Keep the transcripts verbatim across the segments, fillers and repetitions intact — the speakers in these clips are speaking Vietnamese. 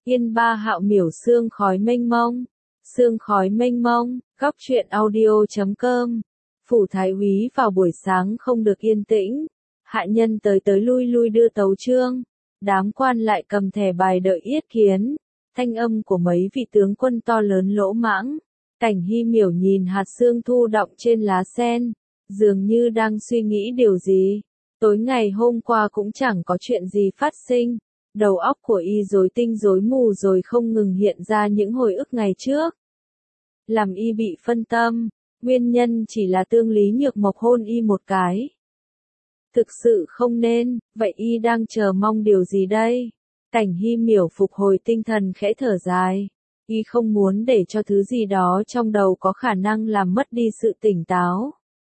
Yên ba hạo miểu sương khói mênh mông, sương khói mênh mông, góc truyện audio chấm com. Phủ thái úy vào buổi sáng không được yên tĩnh, hạ nhân tới tới lui lui đưa tấu chương, đám quan lại cầm thẻ bài đợi yết kiến, thanh âm của mấy vị tướng quân to lớn lỗ mãng. Cảnh Hy miểu nhìn hạt sương thu đọng trên lá sen, dường như đang suy nghĩ điều gì. Tối ngày hôm qua cũng chẳng có chuyện gì phát sinh, đầu óc của y rối tinh rối mù rồi không ngừng hiện ra những hồi ức ngày trước. Làm y bị phân tâm, nguyên nhân chỉ là Tương Lý Nhược Mộc hôn y một cái. Thực sự không nên, vậy y đang chờ mong điều gì đây? Cảnh Hy miểu phục hồi tinh thần khẽ thở dài. Y không muốn để cho thứ gì đó trong đầu có khả năng làm mất đi sự tỉnh táo.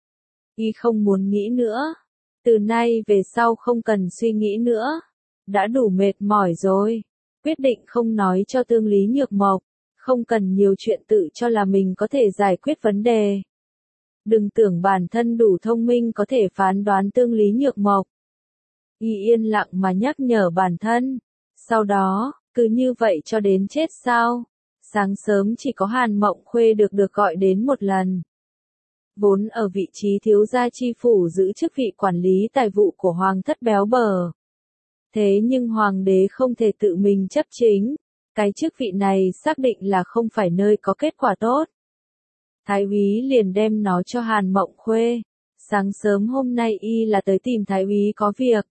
Y không muốn nghĩ nữa. Từ nay về sau không cần suy nghĩ nữa. Đã đủ mệt mỏi rồi. Quyết định không nói cho Tương Lý Nhược Mộc. Không cần nhiều chuyện tự cho là mình có thể giải quyết vấn đề. Đừng tưởng bản thân đủ thông minh có thể phán đoán Tương Lý Nhược Mộc. Y yên lặng mà nhắc nhở bản thân. Sau đó, cứ như vậy cho đến chết sao? Sáng sớm chỉ có Hàn Mộng Khuê được được gọi đến một lần. Vốn ở vị trí thiếu gia chi phủ giữ chức vị quản lý tài vụ của Hoàng thất béo bở. Thế nhưng Hoàng đế không thể tự mình chấp chính. Cái chức vị này xác định là không phải nơi có kết quả tốt. Thái úy liền đem nó cho Hàn Mộng Khuê. Sáng sớm hôm nay y là tới tìm Thái úy có việc.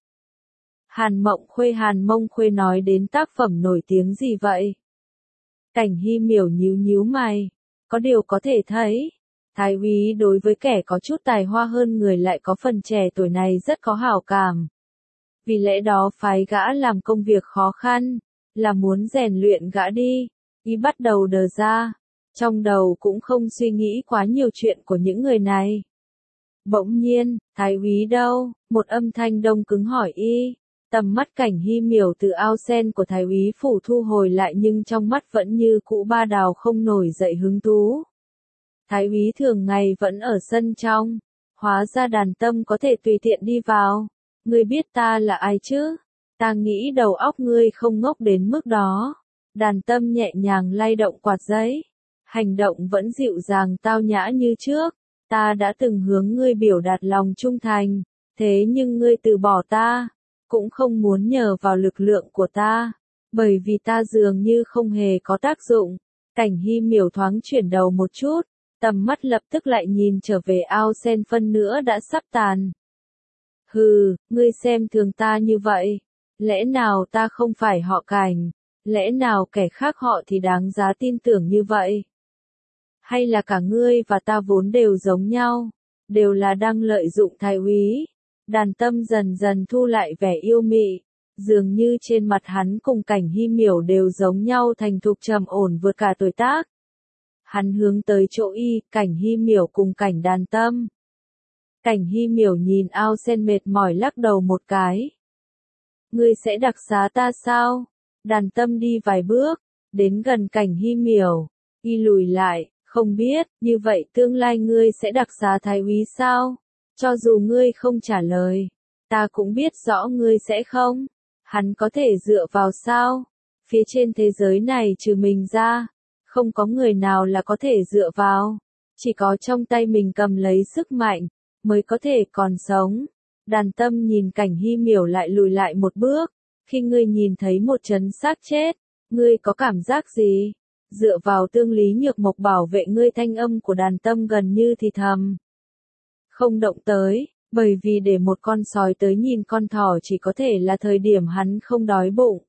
Hàn Mộng Khuê Hàn Mông Khuê nói đến tác phẩm nổi tiếng gì vậy? Cảnh Hy miểu nhíu nhíu mày. Có điều có thể thấy. Thái úy đối với kẻ có chút tài hoa hơn người lại có phần trẻ tuổi này rất có hảo cảm. Vì lẽ đó phái gã làm công việc khó khăn. Là muốn rèn luyện gã đi. Y bắt đầu đờ ra. Trong đầu cũng không suy nghĩ quá nhiều chuyện của những người này. Bỗng nhiên, Thái úy đâu? Một âm thanh đông cứng hỏi y. Tầm mắt Cảnh Hy miểu từ ao sen của Thái úy phủ thu hồi lại nhưng trong mắt vẫn như cũ ba đào không nổi dậy hứng thú. Thái úy thường ngày vẫn ở sân trong. Hóa ra Đàn Tâm có thể tùy tiện đi vào. Ngươi biết ta là ai chứ? Ta nghĩ đầu óc ngươi không ngốc đến mức đó. Đàn Tâm nhẹ nhàng lay động quạt giấy. Hành động vẫn dịu dàng tao nhã như trước. Ta đã từng hướng ngươi biểu đạt lòng trung thành. Thế nhưng ngươi từ bỏ ta. Cũng không muốn nhờ vào lực lượng của ta. Bởi vì ta dường như không hề có tác dụng. Cảnh Hy miểu thoáng chuyển đầu một chút. Tầm mắt lập tức lại nhìn trở về ao sen phân nữa đã sắp tàn. Hừ, ngươi xem thường ta như vậy. Lẽ nào ta không phải họ Cảnh? Lẽ nào kẻ khác họ thì đáng giá tin tưởng như vậy? Hay là cả ngươi và ta vốn đều giống nhau? Đều là đang lợi dụng Thái úy. Đàn Tâm dần dần thu lại vẻ yêu mị. Dường như trên mặt hắn cùng Cảnh Hy miểu đều giống nhau thành thục trầm ổn vượt cả tuổi tác. Hắn hướng tới chỗ y, Cảnh Hy miểu cùng Cảnh Đàn Tâm. Cảnh Hy miểu nhìn ao sen mệt mỏi lắc đầu một cái. Ngươi sẽ đặc xá ta sao? Đàn Tâm đi vài bước, đến gần Cảnh Hy miểu. Y lùi lại, không biết, như vậy tương lai ngươi sẽ đặc xá Thái úy sao? Cho dù ngươi không trả lời, ta cũng biết rõ ngươi sẽ không. Hắn có thể dựa vào sao? Phía trên thế giới này trừ mình ra, không có người nào là có thể dựa vào. Chỉ có trong tay mình cầm lấy sức mạnh, mới có thể còn sống. Đàn Tâm nhìn Cảnh Hy miểu lại lùi lại một bước. Khi ngươi nhìn thấy một trấn xác chết, ngươi có cảm giác gì? Dựa vào Tương Lý Nhược Mộc bảo vệ ngươi, thanh âm của Đàn Tâm gần như thì thầm. Không động tới, bởi vì để một con sói tới nhìn con thỏ chỉ có thể là thời điểm hắn không đói bụng.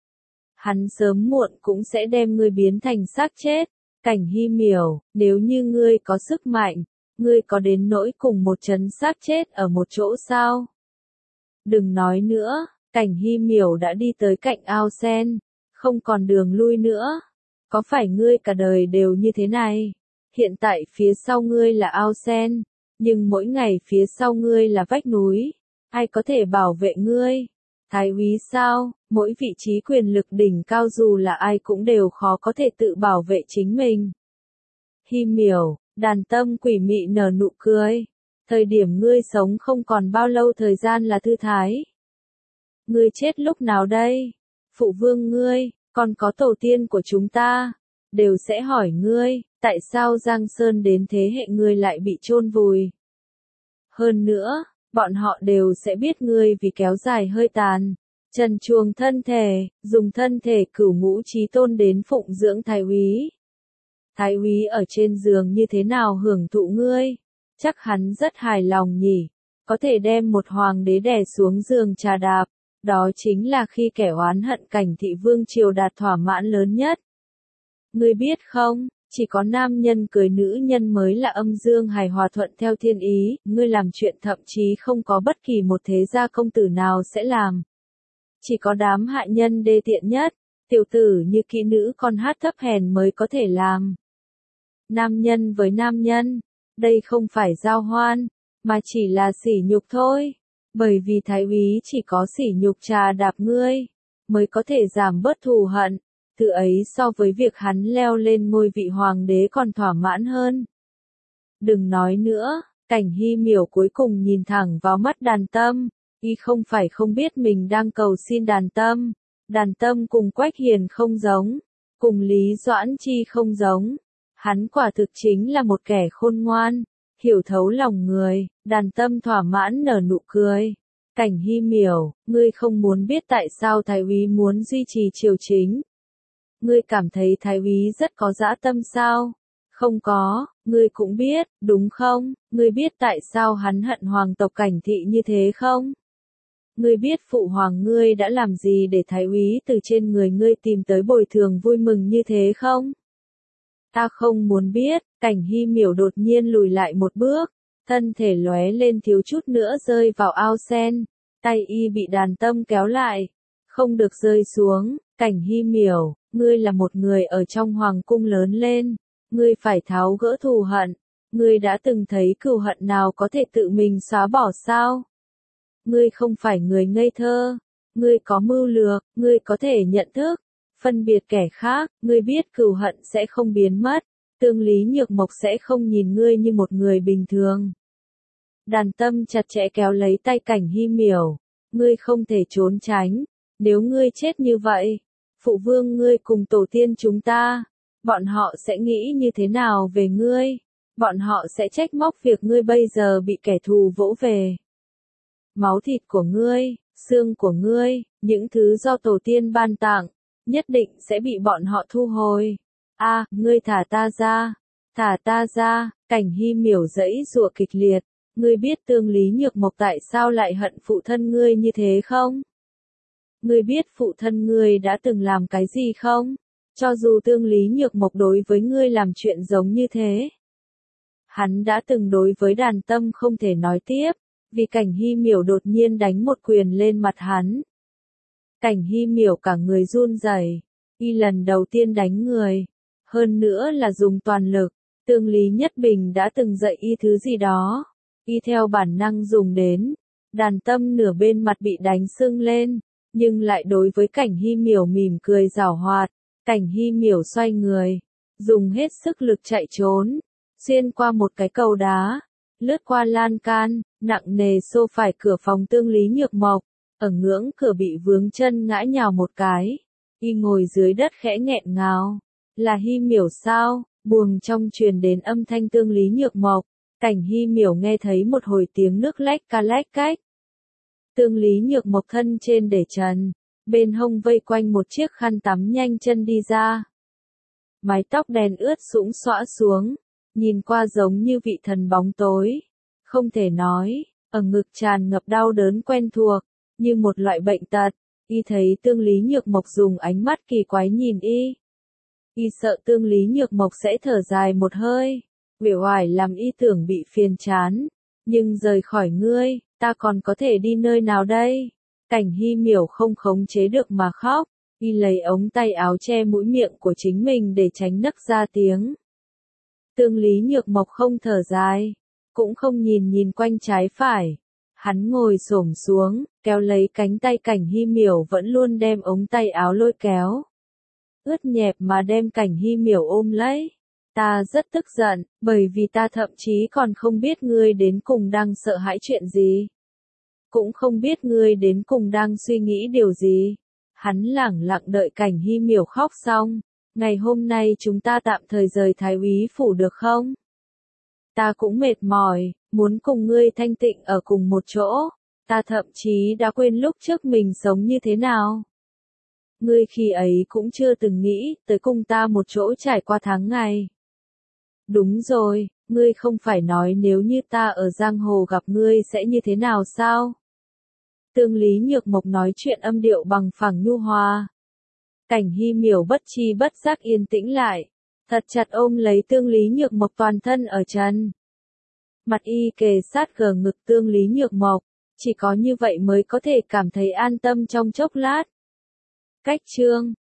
Hắn sớm muộn cũng sẽ đem ngươi biến thành xác chết. Cảnh Hy miểu, nếu như ngươi có sức mạnh, ngươi có đến nỗi cùng một trấn xác chết ở một chỗ sao? Đừng nói nữa, Cảnh Hy miểu đã đi tới cạnh ao sen, không còn đường lui nữa. Có phải ngươi cả đời đều như thế này? Hiện tại phía sau ngươi là ao sen, nhưng mỗi ngày phía sau ngươi là vách núi. Ai có thể bảo vệ ngươi? Thái úy sao? Mỗi vị trí quyền lực đỉnh cao dù là ai cũng đều khó có thể tự bảo vệ chính mình. Hy miểu, Đàn Tâm quỷ mị nở nụ cười. Thời điểm ngươi sống không còn bao lâu thời gian là thư thái. Ngươi chết lúc nào đây? Phụ vương ngươi, còn có tổ tiên của chúng ta, đều sẽ hỏi ngươi, tại sao Giang Sơn đến thế hệ ngươi lại bị chôn vùi. Hơn nữa, bọn họ đều sẽ biết ngươi vì kéo dài hơi tàn, trần truồng thân thể, dùng thân thể cửu ngũ chí tôn đến phụng dưỡng thái úy. Thái úy ở trên giường như thế nào hưởng thụ ngươi? Chắc hắn rất hài lòng nhỉ, có thể đem một hoàng đế đè xuống giường trà đạp, đó chính là khi kẻ oán hận cảnh thị vương triều đạt thỏa mãn lớn nhất. Ngươi biết không, chỉ có nam nhân cưới nữ nhân mới là âm dương hài hòa thuận theo thiên ý, ngươi làm chuyện thậm chí không có bất kỳ một thế gia công tử nào sẽ làm. Chỉ có đám hạ nhân đê tiện nhất, tiểu tử như kỹ nữ con hát thấp hèn mới có thể làm. Nam nhân với nam nhân, đây không phải giao hoan, mà chỉ là sỉ nhục thôi. Bởi vì thái úy chỉ có sỉ nhục trà đạp ngươi, mới có thể giảm bớt thù hận. Từ ấy so với việc hắn leo lên ngôi vị hoàng đế còn thỏa mãn hơn. Đừng nói nữa, Cảnh Hy Miểu cuối cùng nhìn thẳng vào mắt Đàn Tâm, y không phải không biết mình đang cầu xin Đàn Tâm. Đàn Tâm cùng Quách Hiền không giống, cùng Lý Doãn Chi không giống. Hắn quả thực chính là một kẻ khôn ngoan, hiểu thấu lòng người. Đàn Tâm thỏa mãn nở nụ cười. Cảnh Hy Miểu, ngươi không muốn biết tại sao thái úy muốn duy trì triều chính. Ngươi cảm thấy thái úy rất có dã tâm sao? Không có, ngươi cũng biết, đúng không? Ngươi biết tại sao hắn hận hoàng tộc Cảnh thị như thế không? Ngươi biết phụ hoàng ngươi đã làm gì để thái úy từ trên người ngươi tìm tới bồi thường vui mừng như thế không? Ta không muốn biết. Cảnh Hy Miểu đột nhiên lùi lại một bước, thân thể lóe lên thiếu chút nữa rơi vào ao sen, tay y bị Đàn Tâm kéo lại, không được rơi xuống. Cảnh Hy Miểu, ngươi là một người ở trong hoàng cung lớn lên, ngươi phải tháo gỡ thù hận, ngươi đã từng thấy cừu hận nào có thể tự mình xóa bỏ sao? Ngươi không phải người ngây thơ, ngươi có mưu lược, ngươi có thể nhận thức, phân biệt kẻ khác, ngươi biết cừu hận sẽ không biến mất, Tương Lý Nhược Mộc sẽ không nhìn ngươi như một người bình thường. Đàn Tâm chặt chẽ kéo lấy tay Cảnh Hy Miểu, ngươi không thể trốn tránh, nếu ngươi chết như vậy, phụ vương ngươi cùng tổ tiên chúng ta, bọn họ sẽ nghĩ như thế nào về ngươi? Bọn họ sẽ trách móc việc ngươi bây giờ bị kẻ thù vỗ về. Máu thịt của ngươi, xương của ngươi, những thứ do tổ tiên ban tặng, nhất định sẽ bị bọn họ thu hồi. A, à, ngươi thả ta ra, thả ta ra. Cảnh Hy Miểu giãy giụa kịch liệt. Ngươi biết Tương Lý Nhược Mộc tại sao lại hận phụ thân ngươi như thế không? Ngươi biết phụ thân ngươi đã từng làm cái gì không? Cho dù Tương Lý Nhược Mộc đối với ngươi làm chuyện giống như thế. Hắn đã từng đối với Đàn Tâm không thể nói tiếp, vì Cảnh Hy Miểu đột nhiên đánh một quyền lên mặt hắn. Cảnh Hy Miểu cả người run rẩy, y lần đầu tiên đánh người, hơn nữa là dùng toàn lực. Tương Lý Nhất Bình đã từng dạy y thứ gì đó, y theo bản năng dùng đến. Đàn Tâm nửa bên mặt bị đánh sưng lên, nhưng lại đối với Cảnh Hy Miểu mỉm cười giảo hoạt. Cảnh Hy Miểu xoay người, dùng hết sức lực chạy trốn, xuyên qua một cái cầu đá, lướt qua lan can, nặng nề xô phải cửa phòng Tương Lý Nhược Mộc, ở ngưỡng cửa bị vướng chân ngã nhào một cái, y ngồi dưới đất khẽ nghẹn ngào. Là Hy Miểu sao? Buồng trong truyền đến âm thanh Tương Lý Nhược Mộc. Cảnh Hy Miểu nghe thấy một hồi tiếng nước lách ca lách cách. Tương Lý Nhược Mộc thân trên để trần, bên hông vây quanh một chiếc khăn tắm nhanh chân đi ra. Mái tóc đen ướt sũng xõa xuống, nhìn qua giống như vị thần bóng tối. Không thể nói, ở ngực tràn ngập đau đớn quen thuộc, như một loại bệnh tật. Y thấy Tương Lý Nhược Mộc dùng ánh mắt kỳ quái nhìn y. Y sợ Tương Lý Nhược Mộc sẽ thở dài một hơi, uể oải làm y tưởng bị phiền chán. Nhưng rời khỏi ngươi, ta còn có thể đi nơi nào đây? Cảnh Hy Miểu không khống chế được mà khóc, y lấy ống tay áo che mũi miệng của chính mình để tránh nấc ra tiếng. Tương Lý Nhược Mộc không thở dài, cũng không nhìn nhìn quanh trái phải. Hắn ngồi xổm xuống, kéo lấy cánh tay Cảnh Hy Miểu vẫn luôn đem ống tay áo lôi kéo. Ướt nhẹp mà đem Cảnh Hy Miểu ôm lấy. Ta rất tức giận, bởi vì ta thậm chí còn không biết ngươi đến cùng đang sợ hãi chuyện gì. Cũng không biết ngươi đến cùng đang suy nghĩ điều gì. Hắn lẳng lặng đợi Cảnh Hy Miểu khóc xong. Ngày hôm nay chúng ta tạm thời rời Thái úy phủ được không? Ta cũng mệt mỏi, muốn cùng ngươi thanh tịnh ở cùng một chỗ. Ta thậm chí đã quên lúc trước mình sống như thế nào. Ngươi khi ấy cũng chưa từng nghĩ tới cùng ta một chỗ trải qua tháng ngày. Đúng rồi, ngươi không phải nói nếu như ta ở giang hồ gặp ngươi sẽ như thế nào sao? Tương Lý Nhược Mộc nói chuyện âm điệu bằng phẳng nhu hòa. Cảnh Hy Miểu bất chi bất giác yên tĩnh lại, thật chặt ôm lấy Tương Lý Nhược Mộc toàn thân ở trần. Mặt y kề sát gờ ngực Tương Lý Nhược Mộc, chỉ có như vậy mới có thể cảm thấy an tâm trong chốc lát. Cách chương